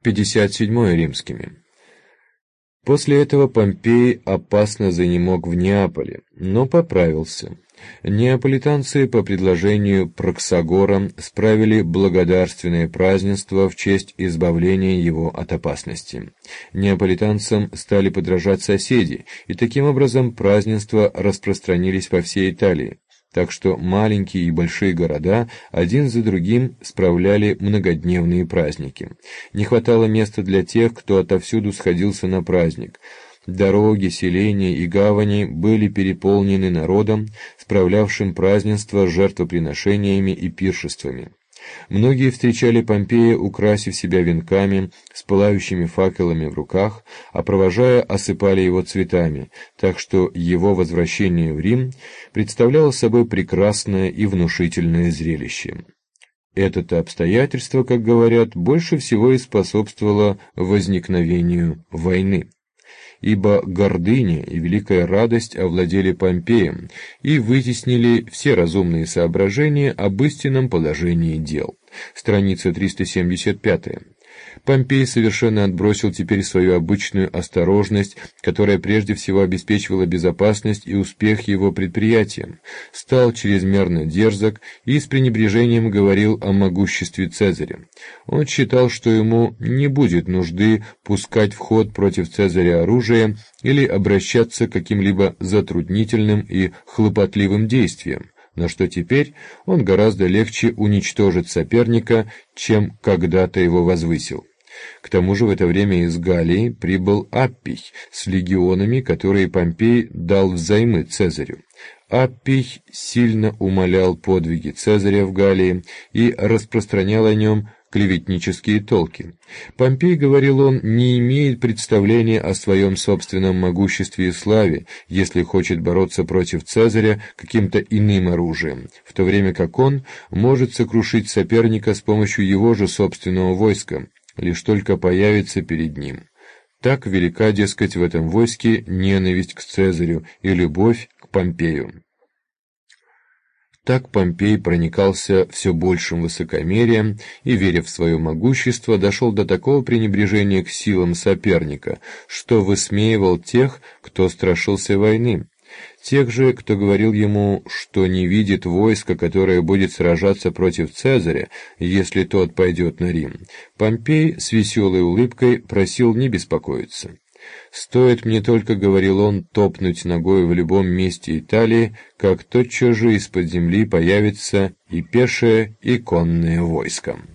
57 римскими. После этого Помпей опасно занемог в Неаполе, но поправился. Неаполитанцы по предложению Проксагора справили благодарственное празднество в честь избавления его от опасности. Неаполитанцам стали подражать соседи, и таким образом празднества распространились по всей Италии. Так что маленькие и большие города один за другим справляли многодневные праздники. Не хватало места для тех, кто отовсюду сходился на праздник. Дороги, селения и гавани были переполнены народом, справлявшим празднества с жертвоприношениями и пиршествами. Многие встречали Помпея, украсив себя венками, с пылающими факелами в руках, а провожая, осыпали его цветами, так что его возвращение в Рим представляло собой прекрасное и внушительное зрелище. Это обстоятельство, как говорят, больше всего и способствовало возникновению войны. Ибо гордыня и великая радость овладели Помпеем и вытеснили все разумные соображения об истинном положении дел. Страница 375. Помпей совершенно отбросил теперь свою обычную осторожность, которая прежде всего обеспечивала безопасность и успех его предприятиям, стал чрезмерно дерзок и с пренебрежением говорил о могуществе Цезаря. Он считал, что ему не будет нужды пускать в ход против Цезаря оружие или обращаться к каким-либо затруднительным и хлопотливым действиям, но что теперь он гораздо легче уничтожит соперника, чем когда-то его возвысил. К тому же в это время из Галлии прибыл Аппий с легионами, которые Помпей дал взаймы Цезарю. Аппий сильно умалял подвиги Цезаря в Галлии и распространял о нем клеветнические толки. Помпей, говорил он, не имеет представления о своем собственном могуществе и славе, если хочет бороться против Цезаря каким-то иным оружием, в то время как он может сокрушить соперника с помощью его же собственного войска, лишь только появится перед ним. Так велика, дескать, в этом войске ненависть к Цезарю и любовь к Помпею. Так Помпей проникался все большим высокомерием и, веря в свое могущество, дошел до такого пренебрежения к силам соперника, что высмеивал тех, кто страшился войны. Тех же, кто говорил ему, что не видит войска, которое будет сражаться против Цезаря, если тот пойдет на Рим, Помпей с веселой улыбкой просил не беспокоиться. «Стоит мне только, — говорил он, — топнуть ногой в любом месте Италии, как тотчас же из-под земли появится и пешее, и конное войско».